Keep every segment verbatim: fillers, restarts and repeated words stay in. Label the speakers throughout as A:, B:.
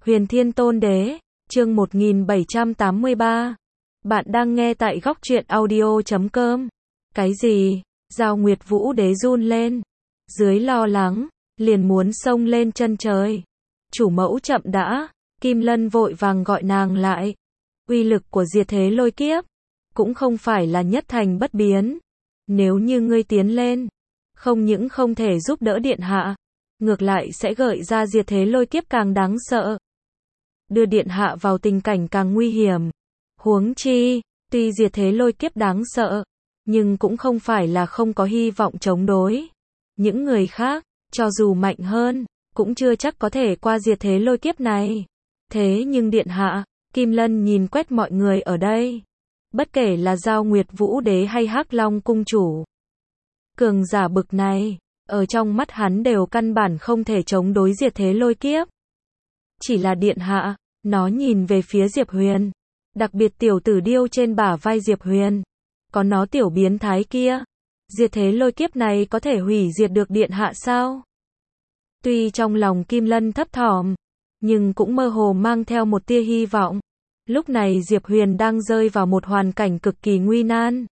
A: Huyền Thiên Tôn Đế, chương một nghìn bảy trăm tám mươi ba. Bạn đang nghe tại góc truyện audio chấm com. Cái gì? Giao Nguyệt Vũ Đế run lên. Dưới lo lắng, liền muốn xông lên chân trời. Chủ mẫu chậm đã, Kim Lân vội vàng gọi nàng lại. Uy lực của diệt thế lôi kiếp, cũng không phải là nhất thành bất biến. Nếu như ngươi tiến lên, không những không thể giúp đỡ điện hạ, ngược lại sẽ gợi ra diệt thế lôi kiếp càng đáng sợ. Đưa điện hạ vào tình cảnh càng nguy hiểm. Huống chi, tuy diệt thế lôi kiếp đáng sợ, nhưng cũng không phải là không có hy vọng chống đối. Những người khác, cho dù mạnh hơn, cũng chưa chắc có thể qua diệt thế lôi kiếp này. Thế nhưng điện hạ, Kim Lân nhìn quét mọi người ở đây. Bất kể là Giao Nguyệt Vũ Đế hay Hắc Long Cung Chủ. Cường giả bực này, ở trong mắt hắn đều căn bản không thể chống đối diệt thế lôi kiếp. Chỉ là điện hạ, nó nhìn về phía Diệp Huyền. Đặc biệt tiểu tử điêu trên bả vai Diệp Huyền. Có nó tiểu biến thái kia. Diệt thế lôi kiếp này có thể hủy diệt được điện hạ sao? Tuy trong lòng Kim Lân thấp thỏm, nhưng cũng mơ hồ mang theo một tia hy vọng. Lúc này Diệp Huyền đang rơi vào một hoàn cảnh cực kỳ nguy nan.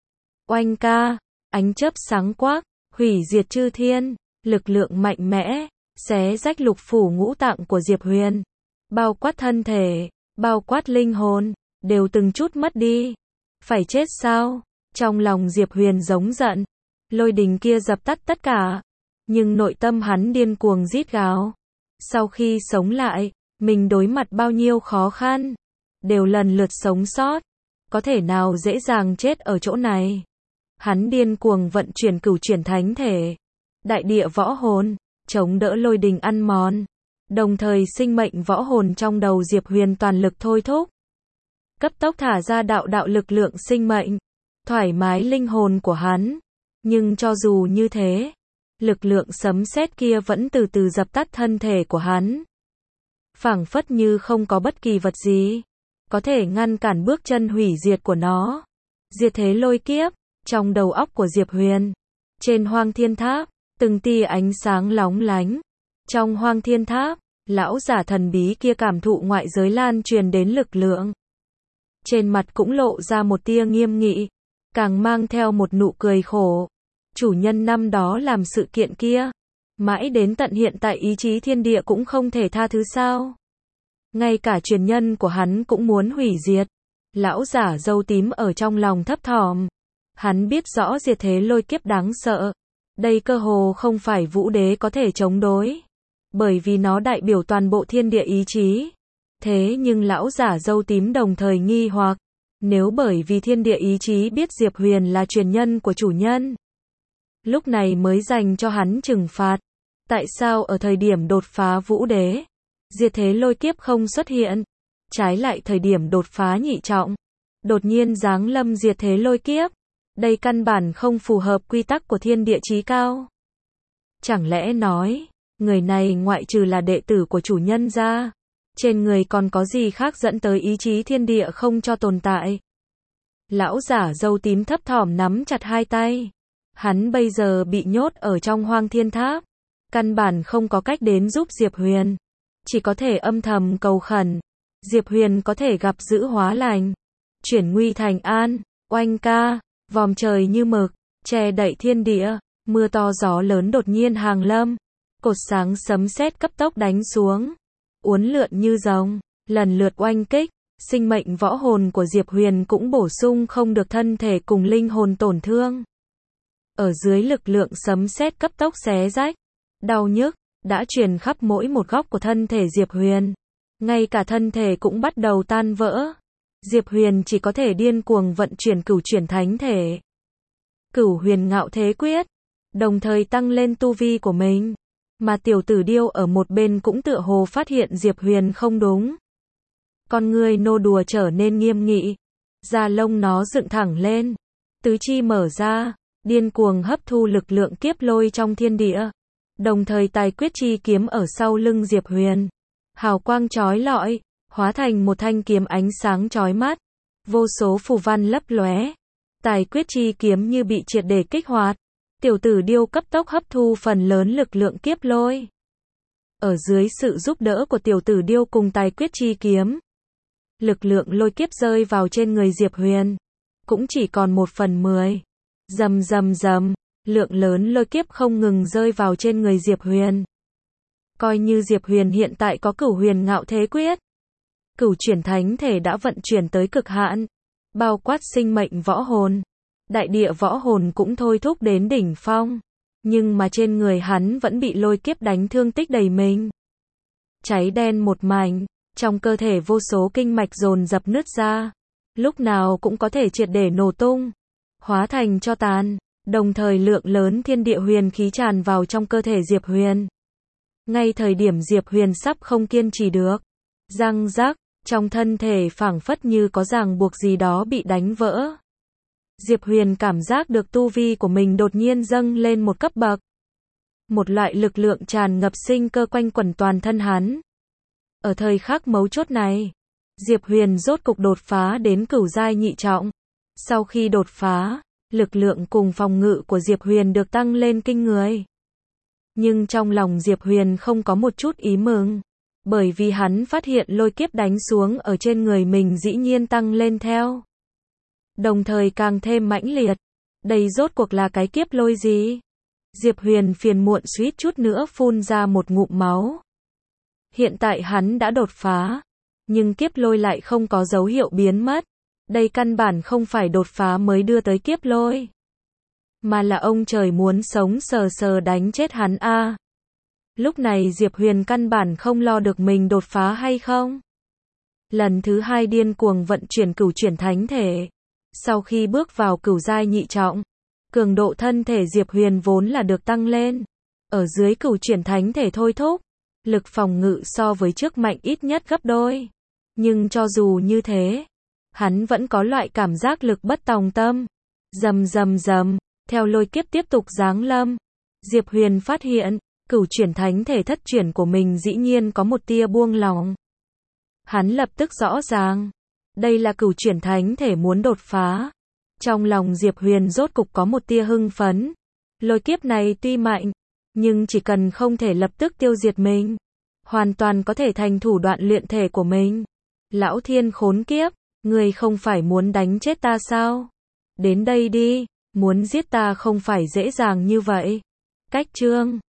A: Oanh ca, ánh chớp sáng quắc, hủy diệt chư thiên, lực lượng mạnh mẽ, xé rách lục phủ ngũ tạng của Diệp Huyền. Bao quát thân thể, bao quát linh hồn, đều từng chút mất đi. Phải chết sao? Trong lòng Diệp Huyền giống giận. Lôi đình kia dập tắt tất cả. Nhưng nội tâm hắn điên cuồng rít gào. Sau khi sống lại, mình đối mặt bao nhiêu khó khăn, đều lần lượt sống sót. Có thể nào dễ dàng chết ở chỗ này? Hắn điên cuồng vận chuyển cửu chuyển thánh thể, đại địa võ hồn, chống đỡ lôi đình ăn mòn. Đồng thời sinh mệnh võ hồn trong đầu Diệp Huyền toàn lực thôi thúc. Cấp tốc thả ra đạo đạo lực lượng sinh mệnh, thoải mái linh hồn của hắn. Nhưng cho dù như thế, lực lượng sấm sét kia vẫn từ từ dập tắt thân thể của hắn. Phảng phất như không có bất kỳ vật gì có thể ngăn cản bước chân hủy diệt của nó. Diệt thế lôi kiếp, trong đầu óc của Diệp Huyền. Trên Hoang Thiên Tháp, từng tia ánh sáng lóng lánh. Trong Hoang Thiên Tháp, lão giả thần bí kia cảm thụ ngoại giới lan truyền đến lực lượng. Trên mặt cũng lộ ra một tia nghiêm nghị, càng mang theo một nụ cười khổ. Chủ nhân năm đó làm sự kiện kia, mãi đến tận hiện tại ý chí thiên địa cũng không thể tha thứ sao? Ngay cả truyền nhân của hắn cũng muốn hủy diệt. Lão giả râu tím ở trong lòng thấp thỏm. Hắn biết rõ diệt thế lôi kiếp đáng sợ. Đây cơ hồ không phải Vũ Đế có thể chống đối. Bởi vì nó đại biểu toàn bộ thiên địa ý chí. Thế nhưng lão giả râu tím đồng thời nghi hoặc. Nếu bởi vì thiên địa ý chí biết Diệp Huyền là truyền nhân của chủ nhân, lúc này mới dành cho hắn trừng phạt. Tại sao ở thời điểm đột phá Vũ Đế, diệt thế lôi kiếp không xuất hiện? Trái lại thời điểm đột phá nhị trọng, đột nhiên giáng lâm diệt thế lôi kiếp. Đây căn bản không phù hợp quy tắc của thiên địa chí cao. Chẳng lẽ nói, người này ngoại trừ là đệ tử của chủ nhân ra, trên người còn có gì khác dẫn tới ý chí thiên địa không cho tồn tại? Lão giả râu tím thấp thỏm nắm chặt hai tay. Hắn bây giờ bị nhốt ở trong Hoang Thiên Tháp, căn bản không có cách đến giúp Diệp Huyền. Chỉ có thể âm thầm cầu khẩn, Diệp Huyền có thể gặp dữ hóa lành, chuyển nguy thành an. Oanh ca, vòm trời như mực, che đậy thiên địa, mưa to gió lớn đột nhiên hàng lâm. Cột sáng sấm sét cấp tốc đánh xuống, uốn lượn như rồng, lần lượt oanh kích. Sinh mệnh võ hồn của Diệp Huyền cũng bổ sung không được thân thể cùng linh hồn tổn thương. Ở dưới lực lượng sấm sét cấp tốc xé rách, đau nhức đã truyền khắp mỗi một góc của thân thể Diệp Huyền. Ngay cả thân thể cũng bắt đầu tan vỡ. Diệp Huyền chỉ có thể điên cuồng vận chuyển cửu chuyển thánh thể, Cửu Huyền Ngạo Thế Quyết, đồng thời tăng lên tu vi của mình. Mà tiểu tử điêu ở một bên cũng tựa hồ phát hiện Diệp Huyền không đúng. Con người nô đùa trở nên nghiêm nghị, da lông nó dựng thẳng lên, tứ chi mở ra, điên cuồng hấp thu lực lượng kiếp lôi trong thiên địa. Đồng thời tài quyết chi kiếm ở sau lưng Diệp Huyền, hào quang chói lọi, hóa thành một thanh kiếm ánh sáng chói mắt, vô số phù văn lấp lóe. Tài quyết chi kiếm như bị triệt để kích hoạt. Tiểu tử điêu cấp tốc hấp thu phần lớn lực lượng kiếp lôi. ở dưới sự giúp đỡ của tiểu tử điêu cùng tài quyết chi kiếm, lực lượng lôi kiếp rơi vào trên người Diệp Huyền, cũng chỉ còn một phần mười. Rầm rầm rầm, lượng lớn lôi kiếp không ngừng rơi vào trên người Diệp Huyền. Coi như Diệp Huyền hiện tại có Cửu Huyền Ngạo Thế Quyết, Cửu Chuyển Thánh Thể đã vận chuyển tới cực hạn, bao quát sinh mệnh võ hồn, đại địa võ hồn cũng thôi thúc đến đỉnh phong, nhưng mà trên người hắn vẫn bị lôi kiếp đánh thương tích đầy mình. Cháy đen một mảnh, trong cơ thể vô số kinh mạch dồn dập nứt ra, lúc nào cũng có thể triệt để nổ tung, hóa thành tro tàn, đồng thời lượng lớn thiên địa huyền khí tràn vào trong cơ thể Diệp Huyền. Ngay thời điểm Diệp Huyền sắp không kiên trì được, răng rắc, trong thân thể phảng phất như có ràng buộc gì đó bị đánh vỡ. Diệp Huyền cảm giác được tu vi của mình đột nhiên dâng lên một cấp bậc. Một loại lực lượng tràn ngập sinh cơ quanh quẩn toàn thân hắn. Ở thời khắc mấu chốt này, Diệp Huyền rốt cục đột phá đến cửu giai nhị trọng. Sau khi đột phá, lực lượng cùng phòng ngự của Diệp Huyền được tăng lên kinh người. Nhưng trong lòng Diệp Huyền không có một chút ý mừng, bởi vì hắn phát hiện lôi kiếp đánh xuống ở trên người mình dĩ nhiên tăng lên theo. Đồng thời càng thêm mãnh liệt. Đây rốt cuộc là cái kiếp lôi gì? Diệp Huyền phiền muộn suýt chút nữa phun ra một ngụm máu. Hiện tại hắn đã đột phá, nhưng kiếp lôi lại không có dấu hiệu biến mất. Đây căn bản không phải đột phá mới đưa tới kiếp lôi, mà là ông trời muốn sống sờ sờ đánh chết hắn a. À. Lúc này Diệp Huyền căn bản không lo được mình đột phá hay không. Lần thứ hai điên cuồng vận chuyển cửu chuyển thánh thể. Sau khi bước vào cửu giai nhị trọng, cường độ thân thể Diệp Huyền vốn là được tăng lên. Ở dưới cửu chuyển thánh thể thôi thúc, lực phòng ngự so với trước mạnh ít nhất gấp đôi. Nhưng cho dù như thế, hắn vẫn có loại cảm giác lực bất tòng tâm. Rầm rầm rầm, theo lôi kiếp tiếp tục giáng lâm, Diệp Huyền phát hiện, cửu chuyển thánh thể thất chuyển của mình dĩ nhiên có một tia buông lỏng. Hắn lập tức rõ ràng, đây là cửu chuyển thánh thể muốn đột phá. Trong lòng Diệp Huyền rốt cục có một tia hưng phấn. Lôi kiếp này tuy mạnh, nhưng chỉ cần không thể lập tức tiêu diệt mình, hoàn toàn có thể thành thủ đoạn luyện thể của mình. Lão thiên khốn kiếp, ngươi không phải muốn đánh chết ta sao? Đến đây đi, muốn giết ta không phải dễ dàng như vậy. Cách chương